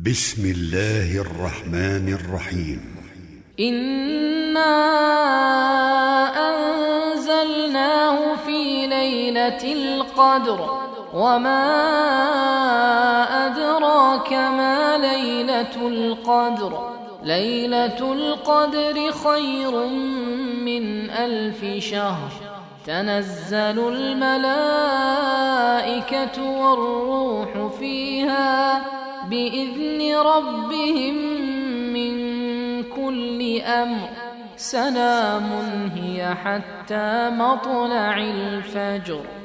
بسم الله الرحمن الرحيم. إنا أنزلناه في ليلة القدر وما أدراك ما ليلة القدر. ليلة القدر خير من 1000 شهر. تنزل الملائكة والروح فيها بإذن ربهم من كل أمر. سلام هي حتى مطلع الفجر.